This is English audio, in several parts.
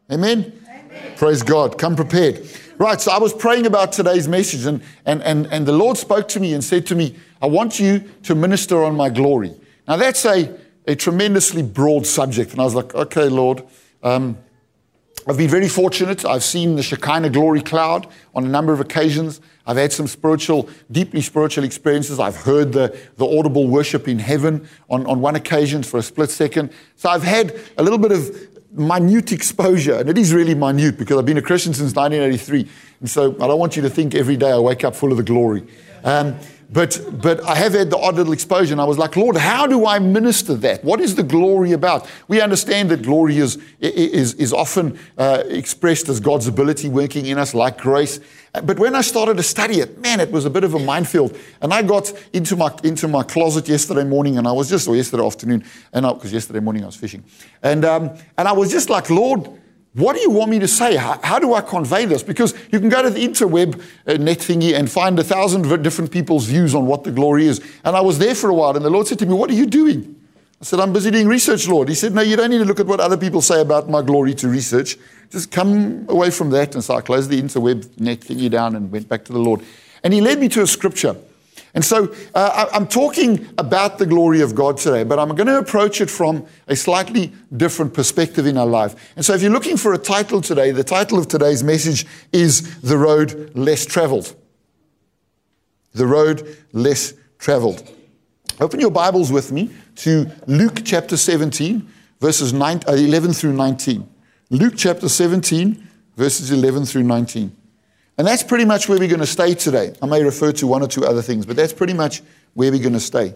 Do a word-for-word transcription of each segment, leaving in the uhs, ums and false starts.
Amen? Amen? Praise God. Come prepared. Right, so I was praying about today's message, and, and, and, and the Lord spoke to me and said to me, I want you to minister on my glory. Now, that's a, a tremendously broad subject. And I was like, okay, Lord. Um, I've been very fortunate. I've seen the Shekinah glory cloud on a number of occasions. I've had some spiritual, deeply spiritual experiences. I've heard the, the audible worship in heaven on, on one occasion for a split second. So I've had a little bit of minute exposure, and it is really minute because I've been a Christian since nineteen eighty-three. And so I don't want you to think every day I wake up full of the glory. Um, But but I have had the odd little exposure, and I was like, Lord, how do I minister that? What is the glory about? We understand that glory is is, is often uh, expressed as God's ability working in us, like grace. But when I started to study it, man, it was a bit of a minefield. And I got into my into my closet yesterday morning, and I was just, or yesterday afternoon, and because yesterday morning I was fishing, and um, and I was just like, Lord, what do you want me to say? How, how do I convey this? Because you can go to the interweb uh, net thingy and find a thousand different people's views on what the glory is. And I was there for a while, and the Lord said to me, what are you doing? I said, I'm busy doing research, Lord. He said, no, you don't need to look at what other people say about my glory to research. Just come away from that. And so I closed the interweb net thingy down and went back to the Lord. And he led me to a scripture. And so uh, I'm talking about the glory of God today, but I'm going to approach it from a slightly different perspective in our life. And so if you're looking for a title today, the title of today's message is The Road Less Traveled. The Road Less Traveled. Open your Bibles with me to Luke chapter seventeen, verses nine, uh, eleven through nineteen. Luke chapter seventeen, verses eleven through nineteen. And that's pretty much where we're going to stay today. I may refer to one or two other things, but that's pretty much where we're going to stay.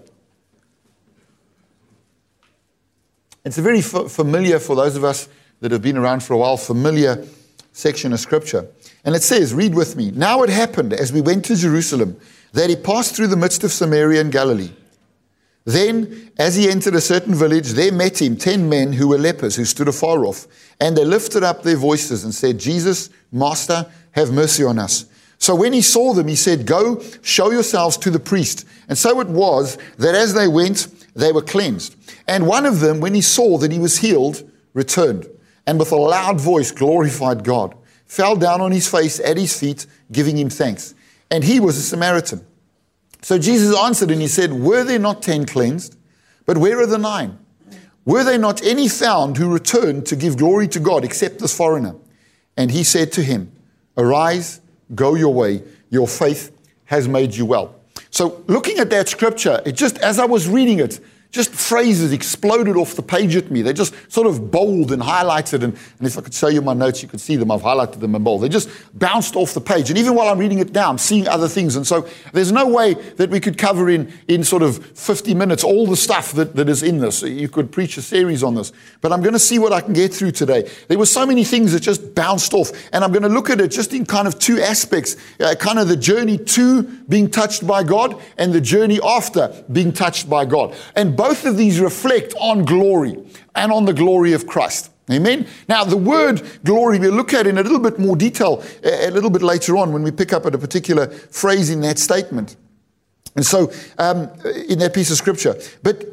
It's a very f- familiar, for those of us that have been around for a while, familiar section of Scripture. And it says, read with me, now it happened as we went to Jerusalem that he passed through the midst of Samaria and Galilee. Then, as he entered a certain village, there met him ten men who were lepers, who stood afar off. And they lifted up their voices and said, Jesus, Master, have mercy on us. So when he saw them, he said, go, show yourselves to the priest. And so it was that as they went, they were cleansed. And one of them, when he saw that he was healed, returned, and with a loud voice glorified God, fell down on his face at his feet, giving him thanks. And he was a Samaritan. So Jesus answered and he said, were there not ten cleansed? But where are the nine? Were there not any found who returned to give glory to God except this foreigner? And he said to him, arise, go your way, your faith has made you well. So looking at that scripture, it just, as I was reading it, just phrases exploded off the page at me. They just sort of bold and highlighted. And, and if I could show you my notes, you could see them. I've highlighted them in bold. They just bounced off the page. And even while I'm reading it now, I'm seeing other things. And so there's no way that we could cover in, in sort of fifty minutes all the stuff that, that is in this. You could preach a series on this. But I'm going to see what I can get through today. There were so many things that just bounced off. And I'm going to look at it just in kind of two aspects. Uh, kind of the journey to being touched by God and the journey after being touched by God. And both of these reflect on glory and on the glory of Christ. Amen? Now, the word glory, we'll look at in a little bit more detail a little bit later on when we pick up at a particular phrase in that statement. And so, um, in that piece of scripture. But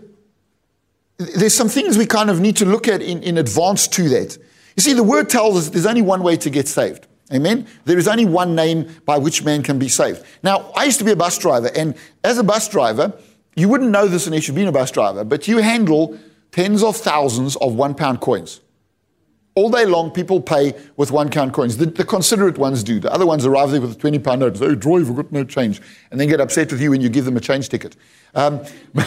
there's some things we kind of need to look at in, in advance to that. You see, the word tells us there's only one way to get saved. Amen? There is only one name by which man can be saved. Now, I used to be a bus driver, and as a bus driver, you wouldn't know this unless you've been a bus driver, but you handle tens of thousands of one-pound coins. All day long, people pay with one-pound coins. The, the considerate ones do. The other ones arrive there with a twenty-pound note. Oh, drive, I've got no change. And then get upset with you when you give them a change ticket. Um,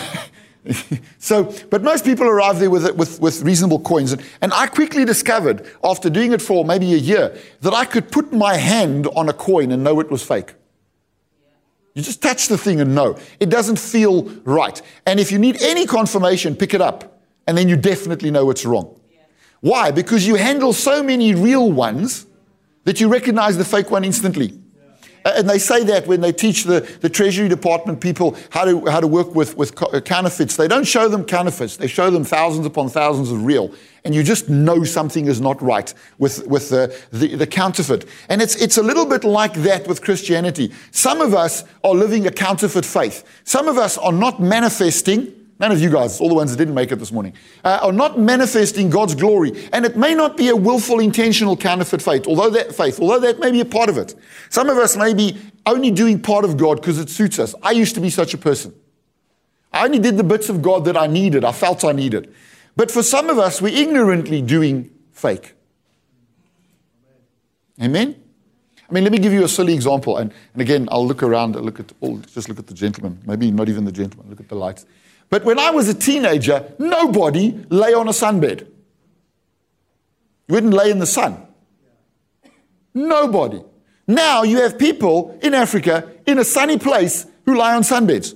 so, but most people arrive there with, with, with reasonable coins. And, and I quickly discovered, after doing it for maybe a year, that I could put my hand on a coin and know it was fake. You just touch the thing and know. It doesn't feel right. And if you need any confirmation, pick it up. And then you definitely know it's wrong. Yeah. Why? Because you handle so many real ones that you recognize the fake one instantly. Yeah. And they say that when they teach the, the Treasury Department people how to how to work with, with counterfeits. They don't show them counterfeits. They show them thousands upon thousands of real. And you just know something is not right with, with the, the, the counterfeit. And it's, it's a little bit like that with Christianity. Some of us are living a counterfeit faith. Some of us are not manifesting None of you guys, all the ones that didn't make it this morning, uh, are not manifesting God's glory. And it may not be a willful, intentional counterfeit faith, although that faith, although that may be a part of it. Some of us may be only doing part of God because it suits us. I used to be such a person. I only did the bits of God that I needed, I felt I needed. But for some of us, we're ignorantly doing fake. Amen? I mean, let me give you a silly example. And, and again, I'll look around, I'll look at all, just look at the gentleman. Maybe not even the gentleman, look at the lights. But when I was a teenager, nobody lay on a sunbed. You wouldn't lay in the sun. Nobody. Now you have people in Africa in a sunny place who lie on sunbeds.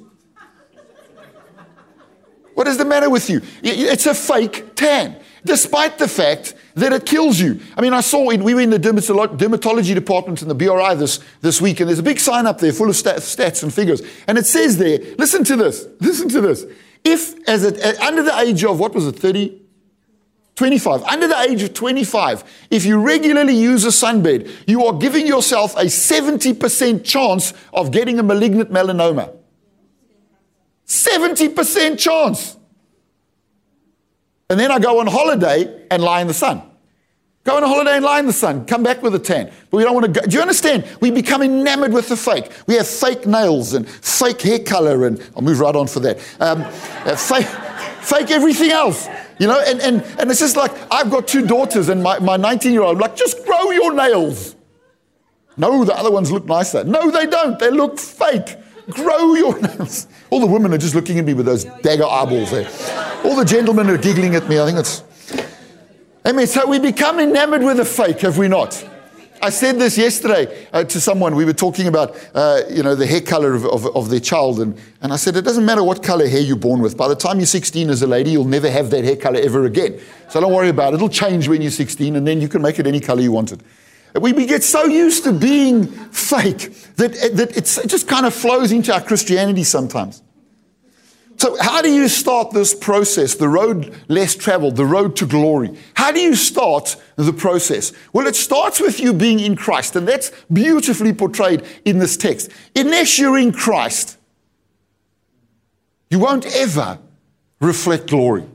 What is the matter with you? It's a fake tan, despite the fact that it kills you. I mean, I saw, in, we were in the dermatology department in the B R I this, this week, and there's a big sign up there full of stat, stats and figures. And it says there, listen to this, listen to this. If, as a, under the age of, what was it, thirty? twenty-five. Under the age of twenty-five, if you regularly use a sunbed, you are giving yourself a seventy percent chance of getting a malignant melanoma. seventy percent chance. And then I go on holiday and lie in the sun. Go on a holiday and lie in the sun. Come back with a tan. But we don't want to go. Do you understand? We become enamored with the fake. We have fake nails and fake hair color, and I'll move right on for that. Um, uh, fake, fake everything else. You know, and, and, and it's just like, I've got two daughters, and my, my nineteen-year-old, I'm like, just grow your nails. No, the other ones look nicer. No, they don't. They look fake. Grow your nails. All the women are just looking at me with those dagger eyeballs there. All the gentlemen are giggling at me. I think it's... I mean, so we become enamored with the fake, have we not? I said this yesterday uh, to someone. We were talking about, uh, you know, the hair color of, of, of their child. And, and I said, it doesn't matter what color hair you're born with. By the time you're sixteen as a lady, you'll never have that hair color ever again. So don't worry about it. It'll change when you're sixteen, and then you can make it any color you want it. We, we get so used to being fake that, that it's, it just kind of flows into our Christianity sometimes. So how do you start this process, the road less traveled, the road to glory? How do you start the process? Well, it starts with you being in Christ, and that's beautifully portrayed in this text. Unless you're in Christ, you won't ever reflect glory.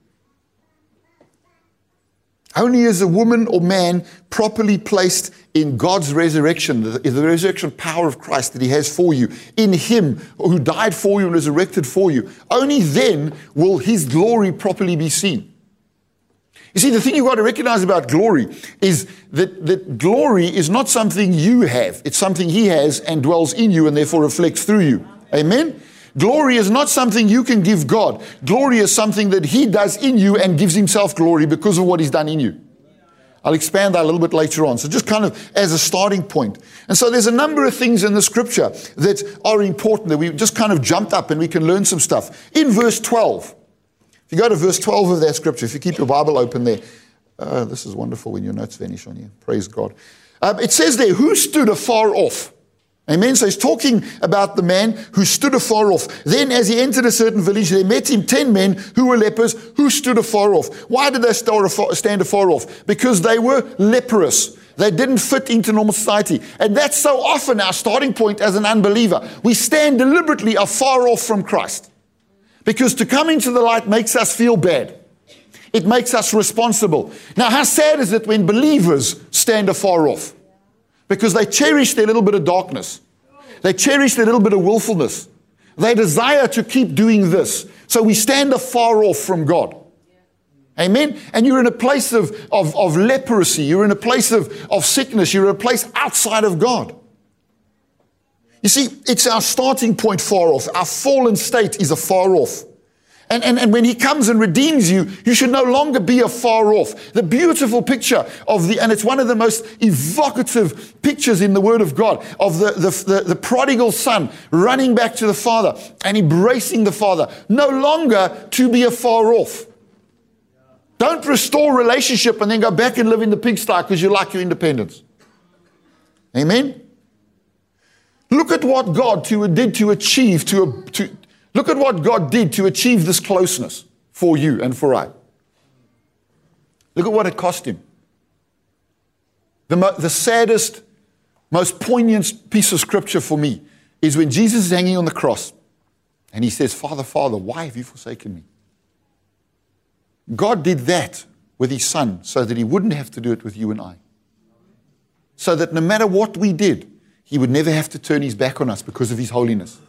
Only as a woman or man properly placed in God's resurrection, the, the resurrection power of Christ that He has for you, in Him who died for you and resurrected for you, only then will His glory properly be seen. You see, the thing you've got to recognize about glory is that, that glory is not something you have. It's something He has and dwells in you and therefore reflects through you. Amen? Glory is not something you can give God. Glory is something that He does in you and gives Himself glory because of what He's done in you. I'll expand that a little bit later on. So just kind of as a starting point. And so there's a number of things in the scripture that are important that we just kind of jumped up and we can learn some stuff. In verse twelve, if you go to verse twelve of that scripture, if you keep your Bible open there, uh, this is wonderful when your notes vanish on you. Praise God. Um, it says there, who stood afar off? Amen. So he's talking about the man who stood afar off. Then as he entered a certain village, there met him ten men who were lepers who stood afar off. Why did they stand afar off? Because they were leprous. They didn't fit into normal society. And that's so often our starting point as an unbeliever. We stand deliberately afar off from Christ. Because to come into the light makes us feel bad. It makes us responsible. Now, how sad is it when believers stand afar off? Because they cherish their little bit of darkness. They cherish their little bit of willfulness. They desire to keep doing this. So we stand afar off from God. Amen? And you're in a place of, of, of leprosy. You're in a place of, of sickness. You're in a place outside of God. You see, it's our starting point far off. Our fallen state is afar off. And, and, and when He comes and redeems you, you should no longer be afar off. The beautiful picture of the, and it's one of the most evocative pictures in the Word of God, of the, the, the, the prodigal son running back to the Father and embracing the Father, no longer to be afar off. Don't restore relationship and then go back and live in the pigsty because you like your independence. Amen? Look at what God to, did to achieve, to, to Look at what God did to achieve this closeness for you and for I. Look at what it cost Him. The, mo- the saddest, most poignant piece of scripture for me is when Jesus is hanging on the cross And he says, Father, Father, why have you forsaken me? God did that with his son so that he wouldn't have to do it with you and I. So that no matter what we did, he would never have to turn his back on us because of his holiness.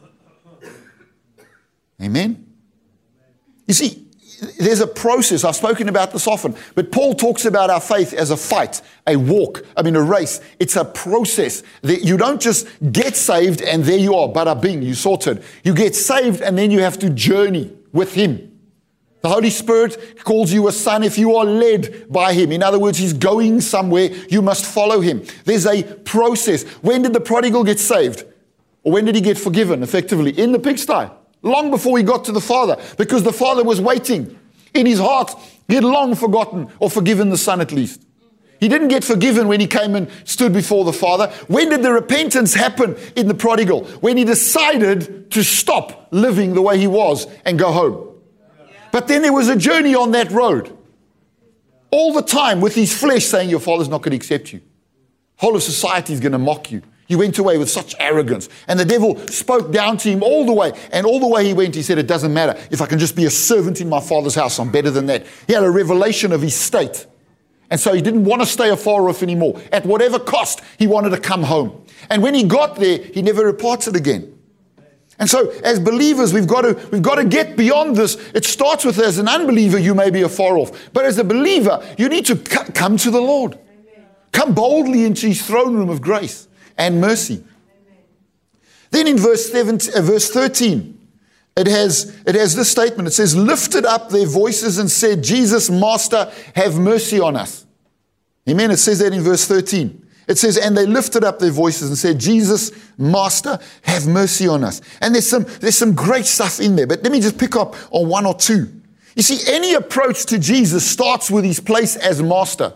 Amen? You see, there's a process. I've spoken about this often, but Paul talks about our faith as a fight, a walk, I mean a race. It's a process. That you don't just get saved and there you are, bada bing, you sorted. You get saved and then you have to journey with him. The Holy Spirit calls you a son if you are led by him. In other words, he's going somewhere. You must follow him. There's a process. When did the prodigal get saved? Or when did he get forgiven, effectively? In the pigsty. Long before he got to the Father. Because the Father was waiting. In his heart, he had long forgotten or forgiven the Son at least. He didn't get forgiven when he came and stood before the Father. When did the repentance happen in the prodigal? When he decided to stop living the way he was and go home. But then there was a journey on that road. All the time with his flesh saying, your father's not going to accept you. Whole of society is going to mock you. You went away with such arrogance. And the devil spoke down to him all the way. And all the way he went, he said, it doesn't matter. If I can just be a servant in my father's house, I'm better than that. He had a revelation of his state. And so he didn't want to stay afar off anymore. At whatever cost, he wanted to come home. And when he got there, he never departed again. And so, as believers, we've got to we've got to get beyond this. It starts with, as an unbeliever, you may be afar off. But as a believer, you need to c- come to the Lord. Amen. Come boldly into his throne room of grace and mercy. Amen. Then in verse seventeen, uh, verse thirteen, it has, it has this statement. It says, lifted up their voices and said, Jesus, Master, have mercy on us. Amen. It says that in verse thirteen. It says, and they lifted up their voices and said, Jesus, Master, have mercy on us. And there's some, there's some great stuff in there, but let me just pick up on one or two. You see, any approach to Jesus starts with his place as Master.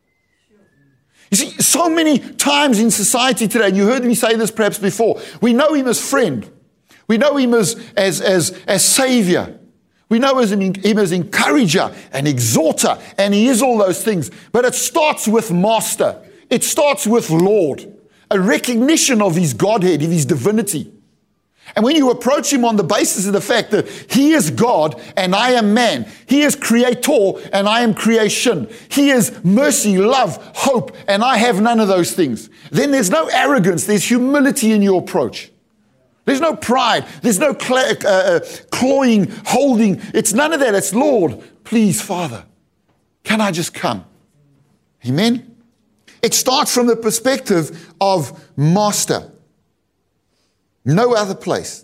You see, so many times in society today, and you heard me say this perhaps before, we know him as friend. We know him as, as, as, as Savior. We know him as encourager and exhorter, and he is all those things. But it starts with Master. It starts with Lord, a recognition of his Godhead, of his divinity. And when you approach him on the basis of the fact that he is God and I am man, he is creator and I am creation, he is mercy, love, hope, and I have none of those things, then there's no arrogance, there's humility in your approach. There's no pride, there's no cl- uh, uh, clawing, holding, it's none of that. It's Lord, please, Father, can I just come? Amen? It starts from the perspective of Master. No other place.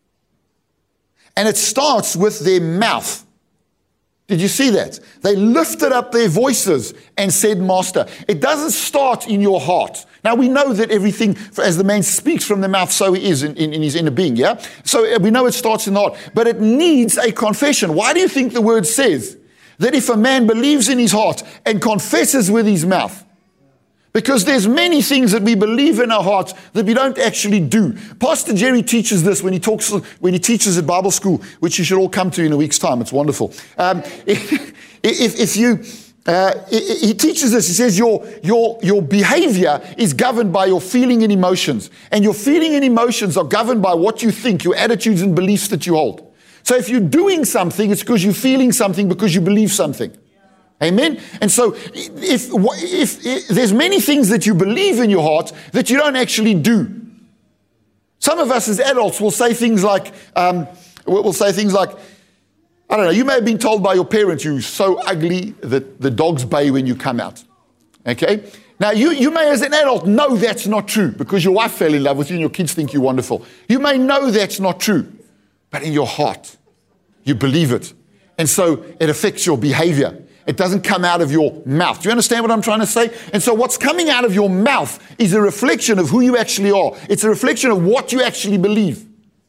And it starts with their mouth. Did you see that? They lifted up their voices and said, Master. It doesn't start in your heart. Now we know that everything, as the man speaks from the mouth, so he is in, in, in his inner being, yeah? So we know it starts in the heart. But it needs a confession. Why do you think the word says that if a man believes in his heart and confesses with his mouth? Because there's many things that we believe in our hearts that we don't actually do. Pastor Jerry teaches this when he talks, when he teaches at Bible school, which you should all come to in a week's time. It's wonderful. Um, if, if you, uh, he teaches this. He says your your your behavior is governed by your feeling and emotions, and your feeling and emotions are governed by what you think, your attitudes and beliefs that you hold. So if you're doing something, it's because you're feeling something, because you believe something. Amen? And so if, if, if there's many things that you believe in your heart that you don't actually do. Some of us as adults will say things like, um, we'll say things like, I don't know, you may have been told by your parents, you're so ugly that the dogs bay when you come out. Okay? Now, you, you may as an adult know that's not true because your wife fell in love with you and your kids think you're wonderful. You may know that's not true, but in your heart, you believe it. And so it affects your behavior. It doesn't come out of your mouth. Do you understand what I'm trying to say? And so what's coming out of your mouth is a reflection of who you actually are. It's a reflection of what you actually believe.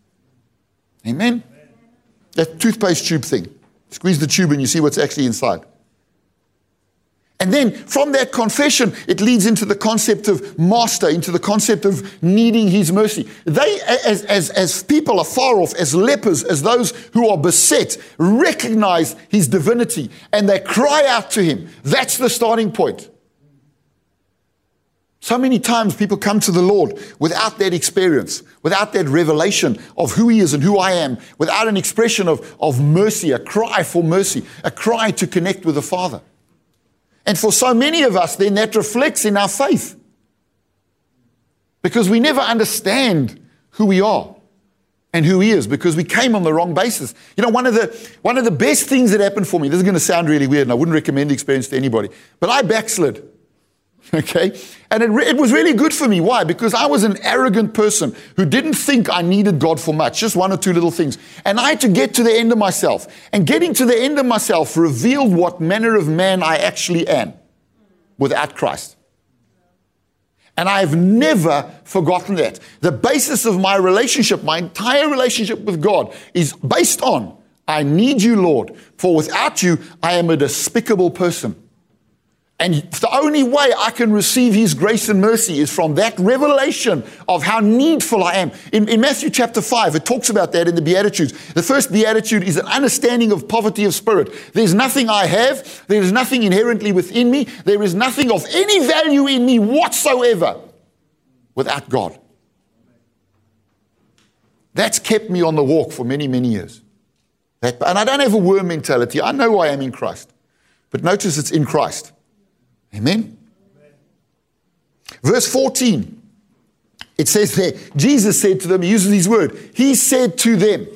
Amen? That toothpaste tube thing. Squeeze the tube and you see what's actually inside. And then from that confession, it leads into the concept of master, into the concept of needing his mercy. They, as, as, as people afar off, as lepers, as those who are beset, recognize his divinity and they cry out to him. That's the starting point. So many times people come to the Lord without that experience, without that revelation of who He is and who I am, without an expression of, of mercy, a cry for mercy, a cry to connect with the Father. And for so many of us, then that reflects in our faith. Because we never understand who we are and who He is, because we came on the wrong basis. You know, one of the one of the best things that happened for me, this is going to sound really weird, and I wouldn't recommend the experience to anybody, but I backslid. Okay? And it, re- it was really good for me. Why? Because I was an arrogant person who didn't think I needed God for much, just one or two little things. And I had to get to the end of myself. And getting to the end of myself revealed what manner of man I actually am without Christ. And I've never forgotten that. The basis of my relationship, my entire relationship with God, is based on, I need you, Lord, for without you, I am a despicable person. And the only way I can receive His grace and mercy is from that revelation of how needful I am. In, in Matthew chapter five, it talks about that in the Beatitudes. The first Beatitude is an understanding of poverty of spirit. There's nothing I have. There is nothing inherently within me. There is nothing of any value in me whatsoever without God. That's kept me on the walk for many, many years. That, and I don't have a worm mentality. I know I am in Christ. But notice it's in Christ. Amen? Verse fourteen, it says there, Jesus said to them, He uses His word, He said to them.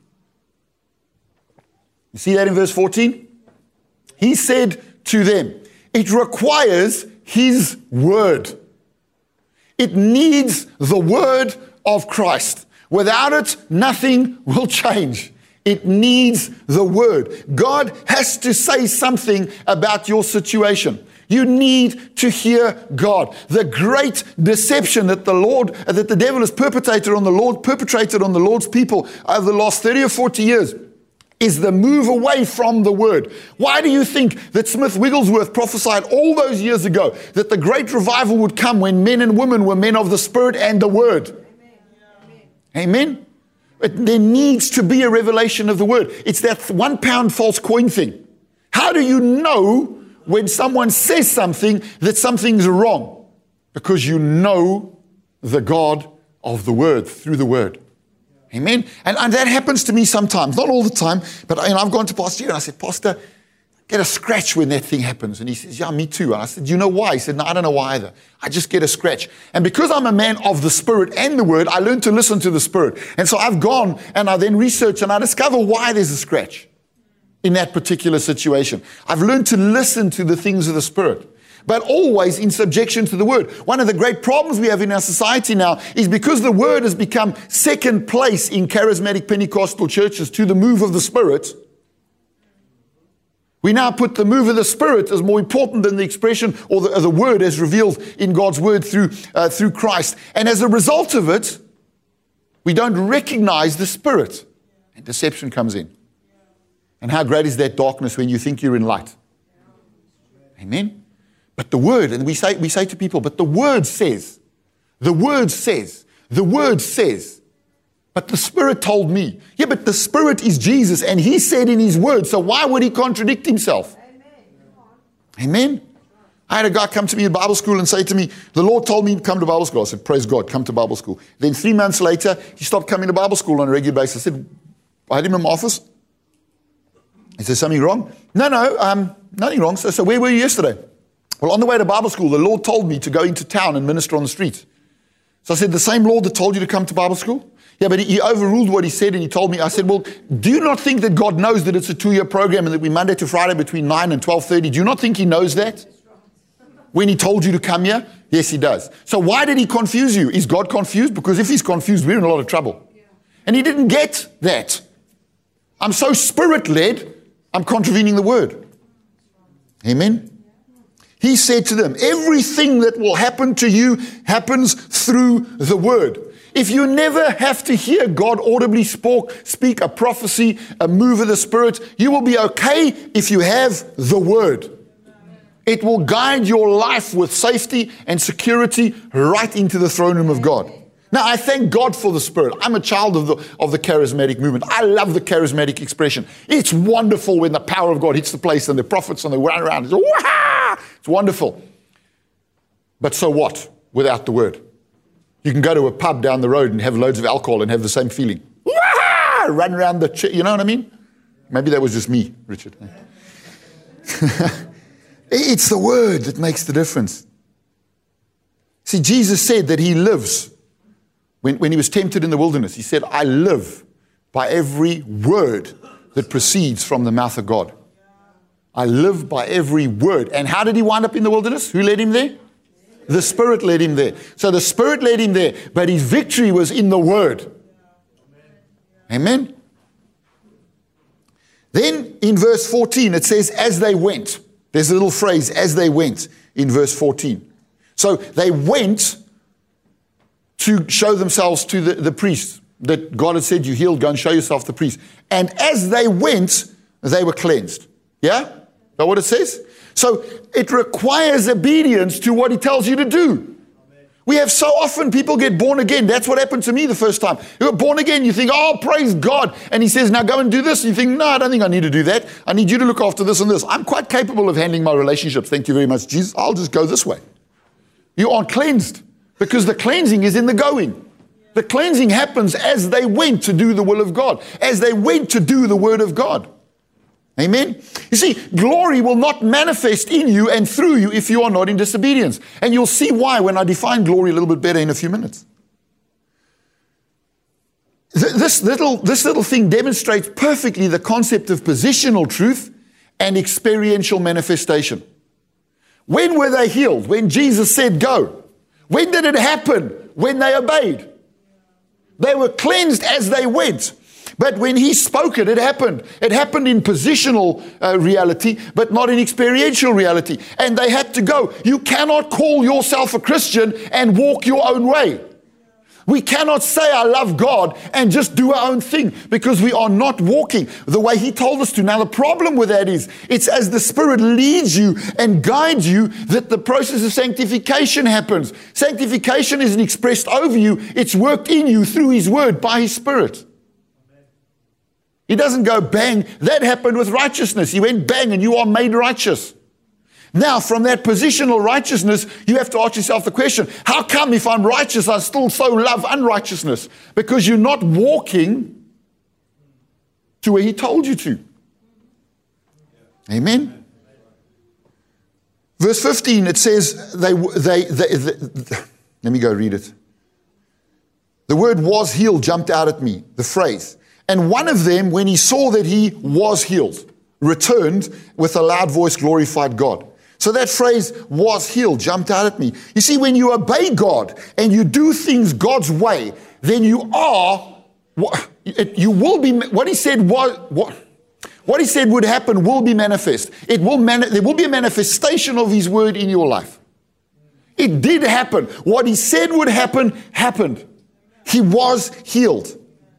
You see that in verse fourteen? He said to them. It requires His word. It needs the word of Christ. Without it, nothing will change. It needs the word. God has to say something about your situation. You need to hear God. The great deception that the Lord, that the devil has perpetrated on the Lord, perpetrated on the Lord's people over the last thirty or forty years is the move away from the word. Why do you think that Smith Wigglesworth prophesied all those years ago that the great revival would come when men and women were men of the Spirit and the word? Amen. Amen? But there needs to be a revelation of the word. It's that one pound false coin thing. How do you know when someone says something that something's wrong? Because you know the God of the word through the word. Amen? And, and that happens to me sometimes, not all the time, but you know, I've gone to Pastor and I said, Pastor, get a scratch when that thing happens. And he says, yeah, me too. And I said, do you know why? He said, no, I don't know why either. I just get a scratch. And because I'm a man of the Spirit and the Word, I learned to listen to the Spirit. And so I've gone and I then research and I discover why there's a scratch in that particular situation. I've learned to listen to the things of the Spirit, but always in subjection to the Word. One of the great problems we have in our society now is because the Word has become second place in charismatic Pentecostal churches to the move of the Spirit, we now put the move of the Spirit as more important than the expression or the, or the Word as revealed in God's Word through, uh, through Christ. And as a result of it, we don't recognize the Spirit. And deception comes in. And how great is that darkness when you think you're in light? Amen? But the Word, and we say, we say to people, but the Word says, the Word says, the Word says, but the Spirit told me. Yeah, but the Spirit is Jesus, and He said in His Word, so why would He contradict Himself? Amen? Amen? I had a guy come to me at Bible school and say to me, the Lord told me to come to Bible school. I said, praise God, come to Bible school. Then three months later, he stopped coming to Bible school on a regular basis. I said, I had him in my office. Is there something wrong? No, no, um, nothing wrong. So, so where were you yesterday? Well, on the way to Bible school, the Lord told me to go into town and minister on the streets. So I said, the same Lord that told you to come to Bible school? Yeah, but he, he overruled what He said and He told me. I said, well, do you not think that God knows that it's a two-year program and that we Monday to Friday between nine and twelve thirty? Do you not think He knows that? When He told you to come here? Yes, He does. So why did He confuse you? Is God confused? Because if He's confused, we're in a lot of trouble. And He didn't get that. I'm so Spirit-led, I'm contravening the Word. Amen? He said to them, everything that will happen to you happens through the Word. If you never have to hear God audibly spoke, speak a prophecy, a move of the Spirit, you will be okay if you have the Word. It will guide your life with safety and security right into the throne room of God. Now, I thank God for the Spirit. I'm a child of the, of the charismatic movement. I love the charismatic expression. It's wonderful when the power of God hits the place and the prophets and they run around. It's, it's wonderful. But so what? without the word. You can go to a pub down the road and have loads of alcohol and have the same feeling. Wah! Run around the, ch- you know what I mean? Maybe that was just me, Richard. It's the word that makes the difference. See, Jesus said that he lives. When, when he was tempted in the wilderness, he said, I live by every word that proceeds from the mouth of God. I live by every word. And how did he wind up in the wilderness? Who led him there? The Spirit led him there. So the Spirit led him there, but his victory was in the word. Amen. Then in verse fourteen, it says, as they went. There's a little phrase, as they went, in verse fourteen. So they went to show themselves to the, the priest that God had said, you healed, go and show yourself to the priest. And as they went, they were cleansed. Yeah? Is that what it says? So it requires obedience to what he tells you to do. We have so often people get born again. That's what happened to me the first time. You got born again, you think, oh, praise God. And he says, now go and do this. And you think, no, I don't think I need to do that. I need you to look after this and this. I'm quite capable of handling my relationships. Thank you very much, Jesus. I'll just go this way. You aren't cleansed because the cleansing is in the going. The cleansing happens as they went to do the will of God, as they went to do the word of God. Amen. You see, glory will not manifest in you and through you if you are not in disobedience. And you'll see why when I define glory a little bit better in a few minutes. This little, this little thing demonstrates perfectly the concept of positional truth and experiential manifestation. When were they healed? When Jesus said go. When did it happen? When they obeyed. They were cleansed as they went. But when he spoke it, it happened. It happened in positional uh, reality, but not in experiential reality. And they had to go. You cannot call yourself a Christian and walk your own way. We cannot say I love God and just do our own thing because we are not walking the way he told us to. Now the problem with that is it's as the Spirit leads you and guides you that the process of sanctification happens. Sanctification isn't expressed over you. It's worked in you through his word by his Spirit. He doesn't go bang. That happened with righteousness. He went bang and you are made righteous. Now, from that positional righteousness, you have to ask yourself the question, how come if I'm righteous, I still so love unrighteousness? Because you're not walking to where he told you to. Amen. Verse fifteen, it says, they, they, they, they, let me go read it. The word was healed jumped out at me, the phrase. And one of them, when he saw that he was healed, returned with a loud voice, glorified God. So that phrase, was healed, jumped out at me. You see, when you obey God and you do things God's way, then you are, you will be, what he said was, what, what he said would happen will be manifest. It will mani- there will be a manifestation of his word in your life. It did happen. What he said would happen, happened. He was healed.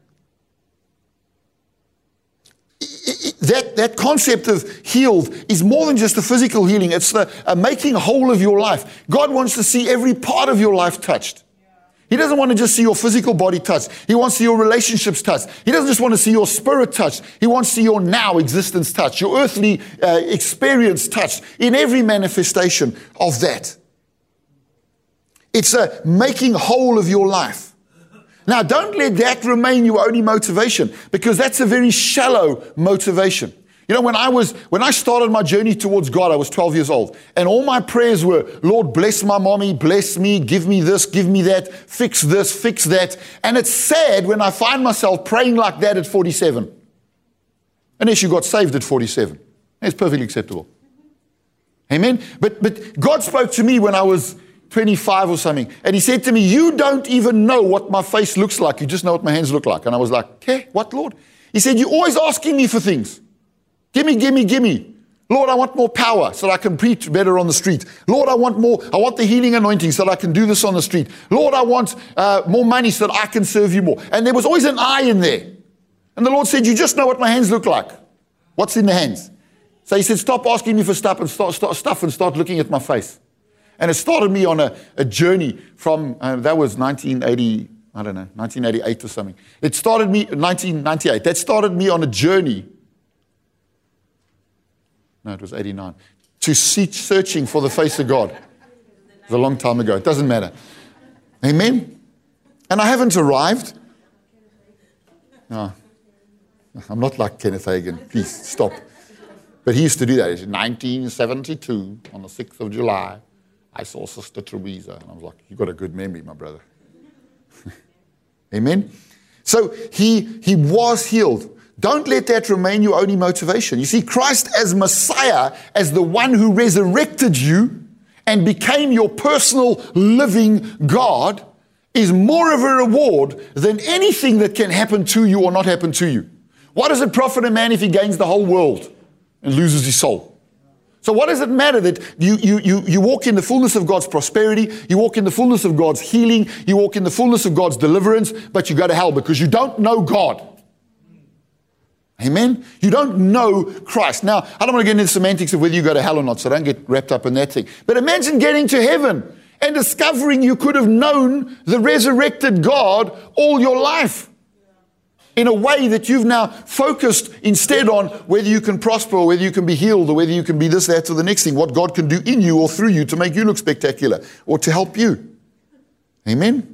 That, that concept of healed is more than just a physical healing. It's the uh, making whole of your life. God wants to see every part of your life touched. He doesn't want to just see your physical body touched. He wants to see your relationships touched. He doesn't just want to see your spirit touched. He wants to see your now existence touched, your earthly uh, experience touched in every manifestation of that. It's a making whole of your life. Now, don't let that remain your only motivation, because that's a very shallow motivation. You know, when I was, when I started my journey towards God, I was twelve years old. And all my prayers were, Lord, bless my mommy, bless me, give me this, give me that, fix this, fix that. And it's sad when I find myself praying like that at forty-seven. Unless you got saved at forty-seven. It's perfectly acceptable. Amen? But, but God spoke to me when I was twenty-five or something. And he said to me, you don't even know what my face looks like. You just know what my hands look like. And I was like, okay, what, Lord? He said, you're always asking me for things. Gimme, gimme, gimme. Lord, I want more power so that I can preach better on the street. Lord, I want more. I want the healing anointing so that I can do this on the street. Lord, I want uh, more money so that I can serve you more. And there was always an I in there. And the Lord said, you just know what my hands look like. What's in the hands? So he said, stop asking me for stuff and start, start, stuff and start looking at my face. And it started me on a, a journey from, uh, that was nineteen eighty, I don't know, nineteen eighty-eight or something. It started me, nineteen ninety-eight, that started me on a journey. No, it was eighty-nine. To seek, searching for the face of God. was a long time ago. It doesn't matter. Amen? And I haven't arrived. No, I'm not like Kenneth Hagin. Please, stop. But he used to do that. In nineteen seventy-two, on the sixth of July, I saw Sister Teresa. And I was like, you've got a good memory, my brother. Amen? So he, he was healed. Don't let that remain your only motivation. You see, Christ as Messiah, as the one who resurrected you and became your personal living God, is more of a reward than anything that can happen to you or not happen to you. What does it profit a man if he gains the whole world and loses his soul? So what does it matter that you, you, you, you walk in the fullness of God's prosperity, you walk in the fullness of God's healing, you walk in the fullness of God's deliverance, but you go to hell because you don't know God? Amen? You don't know Christ. Now, I don't want to get into the semantics of whether you go to hell or not, so don't get wrapped up in that thing. But imagine getting to heaven and discovering you could have known the resurrected God all your life in a way that you've now focused instead on whether you can prosper or whether you can be healed or whether you can be this, that, or the next thing, what God can do in you or through you to make you look spectacular or to help you. Amen?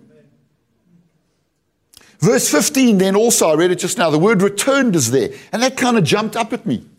Verse fifteen, then also, I read it just now, the word returned is there. And that kind of jumped up at me.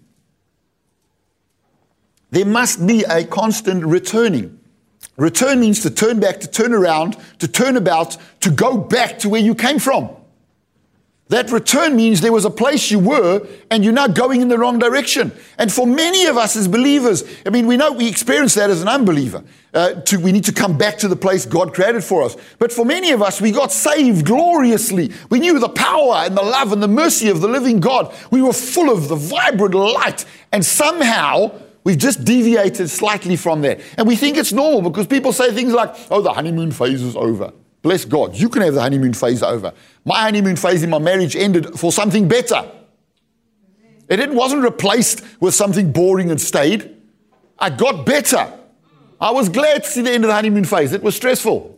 There must be a constant returning. Return means to turn back, to turn around, to turn about, to go back to where you came from. That return means there was a place you were and you're now going in the wrong direction. And for many of us as believers, I mean, we know we experience that as an unbeliever. Uh, to, we need to come back to the place God created for us. But for many of us, we got saved gloriously. We knew the power and the love and the mercy of the living God. We were full of the vibrant light. And somehow, we've just deviated slightly from that. And we think it's normal because people say things like, oh, the honeymoon phase is over. Bless God. You can have the honeymoon phase over. My honeymoon phase in my marriage ended for something better. It didn't, wasn't replaced with something boring and stayed. I got better. I was glad to see the end of the honeymoon phase. It was stressful.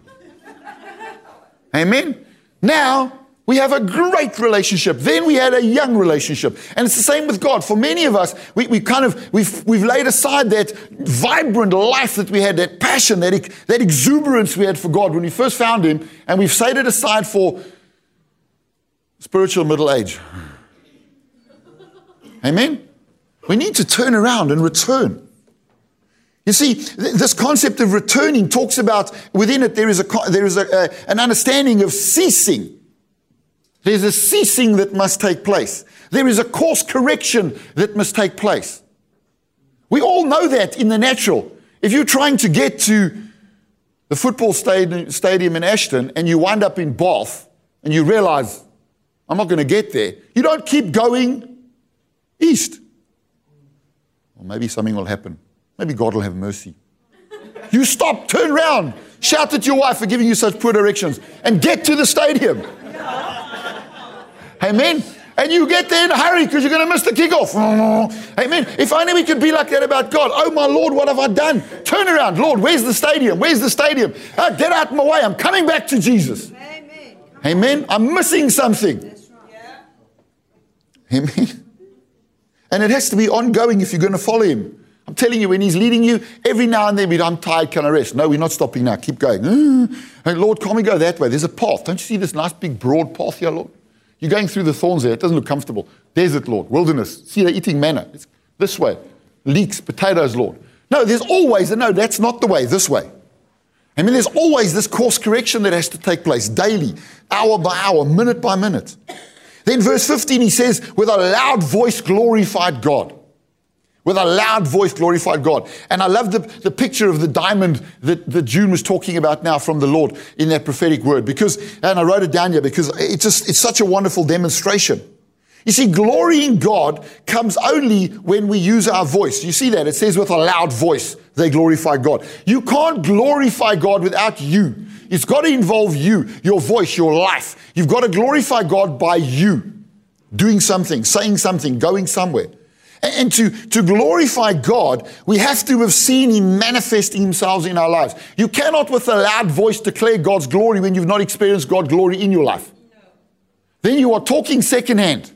Amen. Now, we have a great relationship. Then we had a young relationship. And it's the same with God. For many of us, we, we kind of, we've, we've laid aside that vibrant life that we had, that passion, that, that exuberance we had for God when we first found Him, and we've set it aside for spiritual middle age. Amen? We need to turn around and return. You see, th- this concept of returning talks about, within it, there is, a, there is a, a, an understanding of ceasing. There's a ceasing that must take place. There is a course correction that must take place. We all know that in the natural. If you're trying to get to the football stadium in Ashton and you wind up in Bath and you realize, I'm not going to get there, you don't keep going east. Or maybe something will happen. Maybe God will have mercy. You stop, turn around, shout at your wife for giving you such poor directions, and get to the stadium. Amen. And you get there in a hurry because you're going to miss the kickoff. Amen. If only we could be like that about God. Oh, my Lord, what have I done? Turn around. Lord, where's the stadium? Where's the stadium? Oh, get out of my way. I'm coming back to Jesus. Amen. Amen. I'm missing something. That's right. Yeah. Amen. And it has to be ongoing if you're going to follow Him. I'm telling you, when He's leading you, every now and then, we I'm tired, can I rest? No, we're not stopping now. Keep going. Hey, Lord, can't we go that way? There's a path. Don't you see this nice big broad path here, Lord? You're going through the thorns there. It doesn't look comfortable. Desert, Lord. Wilderness. See, they're eating manna. It's this way. Leeks, potatoes, Lord. No, there's always a no, that's not the way, this way. I mean, there's always this course correction that has to take place daily, hour by hour, minute by minute. Then verse fifteen, he says, with a loud voice glorified God. With a loud voice glorified God. And I love the, the picture of the diamond that, that June was talking about now from the Lord in that prophetic word. Because, and I wrote it down here because it's just, it's such a wonderful demonstration. You see, glory in God comes only when we use our voice. You see that? It says with a loud voice, they glorify God. You can't glorify God without you. It's got to involve you, your voice, your life. You've got to glorify God by you doing something, saying something, going somewhere. And to, to glorify God, we have to have seen Him manifesting Himself in our lives. You cannot with a loud voice declare God's glory when you've not experienced God's glory in your life. No. Then you are talking secondhand.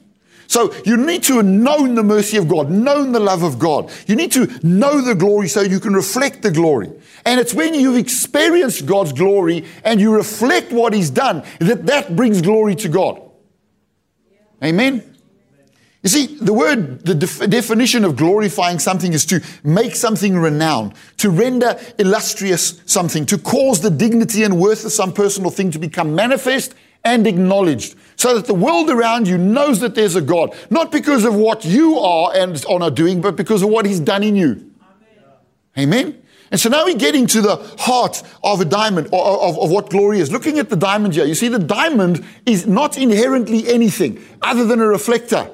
So you need to have known the mercy of God, known the love of God. You need to know the glory so you can reflect the glory. And it's when you've experienced God's glory and you reflect what He's done that that brings glory to God. Amen? You see, the word, the def- definition of glorifying something is to make something renowned, to render illustrious something, to cause the dignity and worth of some person or thing to become manifest and acknowledged, so that the world around you knows that there's a God, not because of what you are and are doing, but because of what He's done in you. Amen? Amen? And so now we're getting to the heart of a diamond, or of, of what glory is. Looking at the diamond here, you see the diamond is not inherently anything other than a reflector.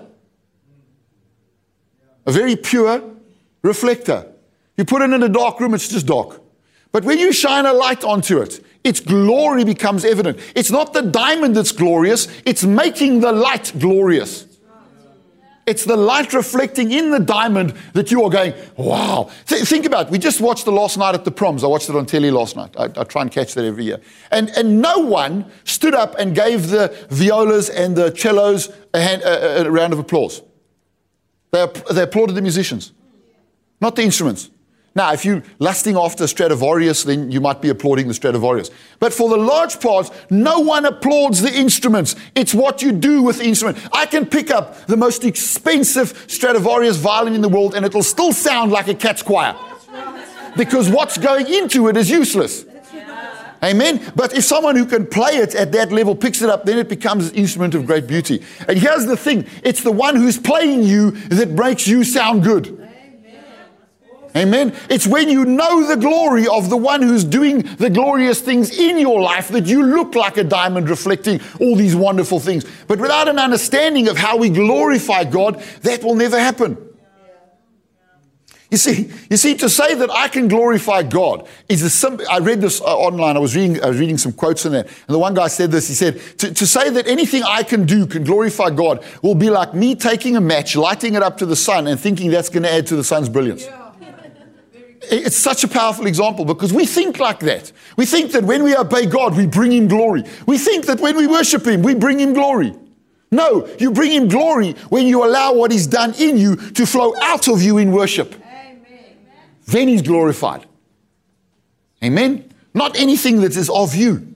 A very pure reflector. You put it in a dark room, it's just dark. But when you shine a light onto it, its glory becomes evident. It's not the diamond that's glorious, it's making the light glorious. It's the light reflecting in the diamond that you are going, wow. Th- think about it. We just watched the last night at the proms. I watched it on telly last night. I, I try and catch that every year. And, and no one stood up and gave the violas and the cellos a, hand, a, a round of applause. They, they applauded the musicians, not the instruments. Now, if you're lusting after Stradivarius, then you might be applauding the Stradivarius. But for the large part, no one applauds the instruments. It's what you do with the instrument. I can pick up the most expensive Stradivarius violin in the world, and it'll still sound like a cat's choir. Because what's going into it is useless. Amen? But if someone who can play it at that level picks it up, then it becomes an instrument of great beauty. And here's the thing. It's the one who's playing you that makes you sound good. Amen. It's when you know the glory of the one who's doing the glorious things in your life that you look like a diamond reflecting all these wonderful things. But without an understanding of how we glorify God, that will never happen. You see, you see, to say that I can glorify God is a simple. I read this uh, online. I was reading, I was reading some quotes in there, and the one guy said this. He said, to, to say that anything I can do can glorify God will be like me taking a match, lighting it up to the sun, and thinking that's going to add to the sun's brilliance. Yeah. It's such a powerful example because we think like that. We think that when we obey God, we bring Him glory. We think that when we worship Him, we bring Him glory. No, you bring Him glory when you allow what He's done in you to flow out of you in worship. Amen. Then He's glorified. Amen? Not anything that is of you.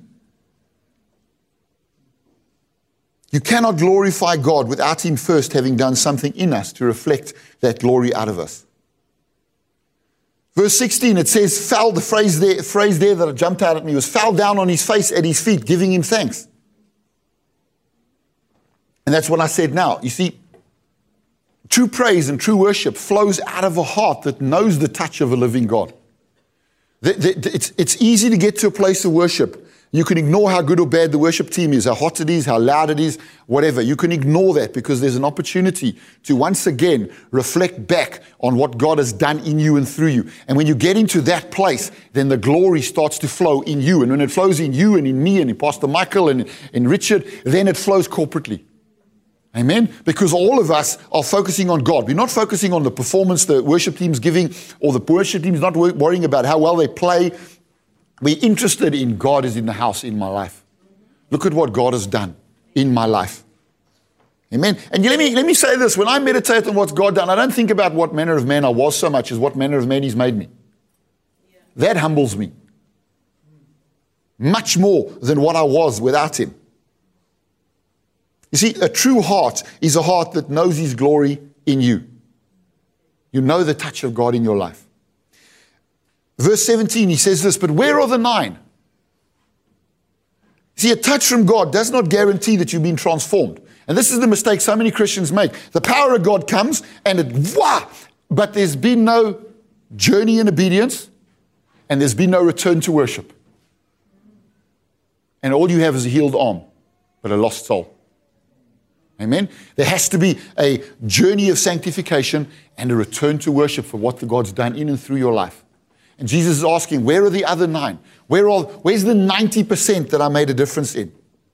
You cannot glorify God without Him first having done something in us to reflect that glory out of us. Verse sixteen, it says, fell, the phrase there, phrase there that jumped out at me was, fell down on his face at His feet, giving Him thanks. And that's what I said now. You see, true praise and true worship flows out of a heart that knows the touch of a living God. It's, it's easy to get to a place of worship. You can ignore how good or bad the worship team is, how hot it is, how loud it is, whatever. You can ignore that because there's an opportunity to once again reflect back on what God has done in you and through you. And when you get into that place, then the glory starts to flow in you. And when it flows in you and in me and in Pastor Michael and in Richard, then it flows corporately. Amen? Because all of us are focusing on God. We're not focusing on the performance the worship team's giving, or the worship team's not worrying about how well they play. We're interested in God is in the house in my life. Look at what God has done in my life. Amen. And let me, let me say this. When I meditate on what's God done, I don't think about what manner of man I was so much as what manner of man He's made me. That humbles me. Much more than what I was without Him. You see, a true heart is a heart that knows His glory in you. You know the touch of God in your life. Verse seventeen, he says this, but where are the nine? See, a touch from God does not guarantee that you've been transformed. And this is the mistake so many Christians make. The power of God comes and it, wah, but there's been no journey in obedience and there's been no return to worship. And all you have is a healed arm, but a lost soul. Amen? There has to be a journey of sanctification and a return to worship for what the God's done in and through your life. And Jesus is asking, where are the other nine? Where are, where's the ninety percent that I made a difference in?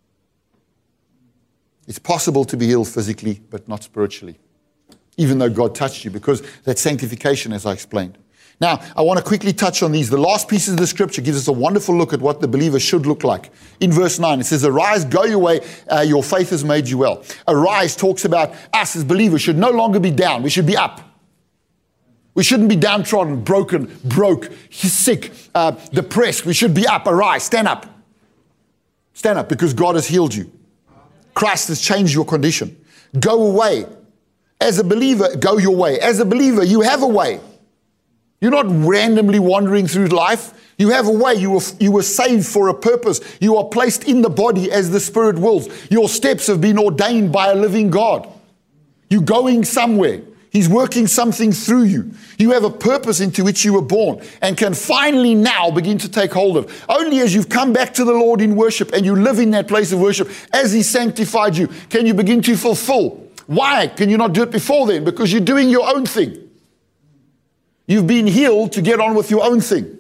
It's possible to be healed physically, but not spiritually. Even though God touched you, because that's sanctification, as I explained. Now, I want to quickly touch on these. The last pieces of the scripture gives us a wonderful look at what the believer should look like. In verse nine, it says, arise, go your way, uh, your faith has made you well. Arise talks about us as believers should no longer be down, we should be up. We shouldn't be downtrodden, broken, broke, sick, uh, depressed. We should be up, arise, stand up. Stand up because God has healed you. Christ has changed your condition. Go away. As a believer, go your way. As a believer, you have a way. You're not randomly wandering through life. You have a way. You were, you were saved for a purpose. You are placed in the body as the Spirit wills. Your steps have been ordained by a living God. You're going somewhere. He's working something through you. You have a purpose into which you were born and can finally now begin to take hold of. Only as you've come back to the Lord in worship and you live in that place of worship, as He sanctified you, can you begin to fulfill. Why can you not do it before then? Because you're doing your own thing. You've been healed to get on with your own thing.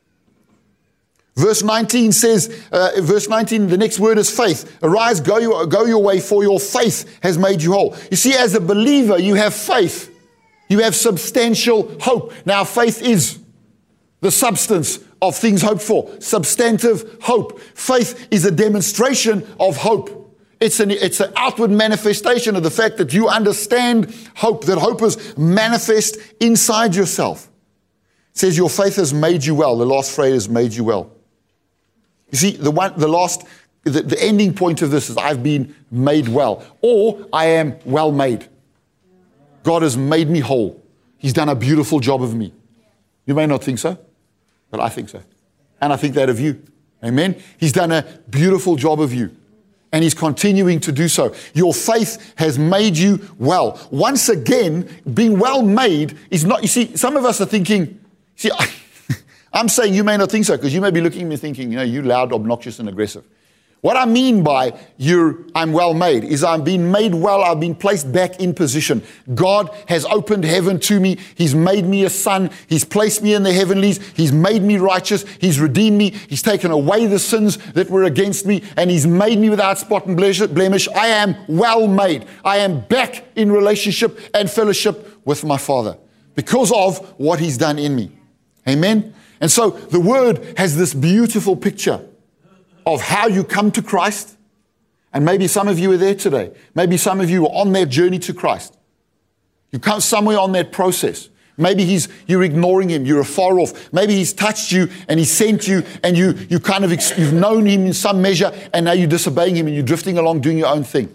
Verse nineteen says, uh, verse nineteen, the next word is faith. Arise, go your, go your way, for your faith has made you whole. You see, as a believer, you have faith. You have substantial hope. Now, faith is the substance of things hoped for. Substantive hope. Faith is a demonstration of hope. It's an, it's an outward manifestation of the fact that you understand hope, that hope is manifest inside yourself. It says your faith has made you well. The last phrase has made you well. You see, the one, the last, the, the ending point of this is I've been made well, or I am well made. God has made me whole. He's done a beautiful job of me. You may not think so, but I think so. And I think that of you. Amen? He's done a beautiful job of you. And He's continuing to do so. Your faith has made you well. Once again, being well made is not, you see, some of us are thinking, see, I, I'm saying you may not think so because you may be looking at me thinking, you know, you loud, obnoxious, and aggressive. What I mean by you're, I'm well made is I'm being made well. I've been placed back in position. God has opened heaven to me. He's made me a son. He's placed me in the heavenlies. He's made me righteous. He's redeemed me. He's taken away the sins that were against me, and He's made me without spot and blemish. I am well made. I am back in relationship and fellowship with my Father because of what He's done in me. Amen? And so the Word has this beautiful picture of how you come to Christ. And maybe some of you are there today. Maybe some of you are on that journey to Christ. You come somewhere on that process. Maybe he's, you're ignoring Him. You're afar off. Maybe He's touched you and He sent you and you, you kind of, ex- you've known Him in some measure and now you're disobeying Him and you're drifting along doing your own thing.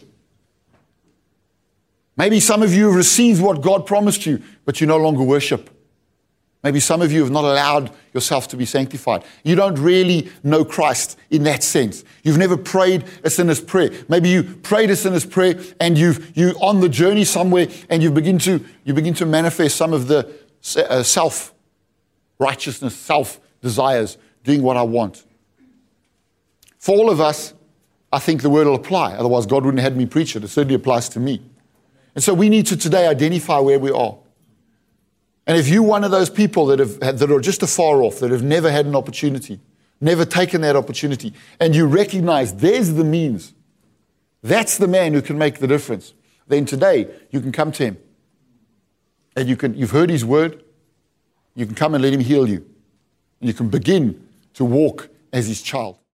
Maybe some of you have received what God promised you, but you no longer worship. Maybe some of you have not allowed yourself to be sanctified. You don't really know Christ in that sense. You've never prayed a sinner's prayer. Maybe you prayed a sinner's prayer and you've, you're on the journey somewhere and you begin to, you begin to manifest some of the uh, self-righteousness, self-desires, doing what I want. For all of us, I think the word will apply. Otherwise, God wouldn't have had me preach it. It certainly applies to me. And so we need to today identify where we are. And if you're one of those people that have that are just afar off, that have never had an opportunity, never taken that opportunity, and you recognize there's the means, that's the man who can make the difference, then today you can come to Him. And you can, you've heard His word, you can come and let Him heal you. And you can begin to walk as His child.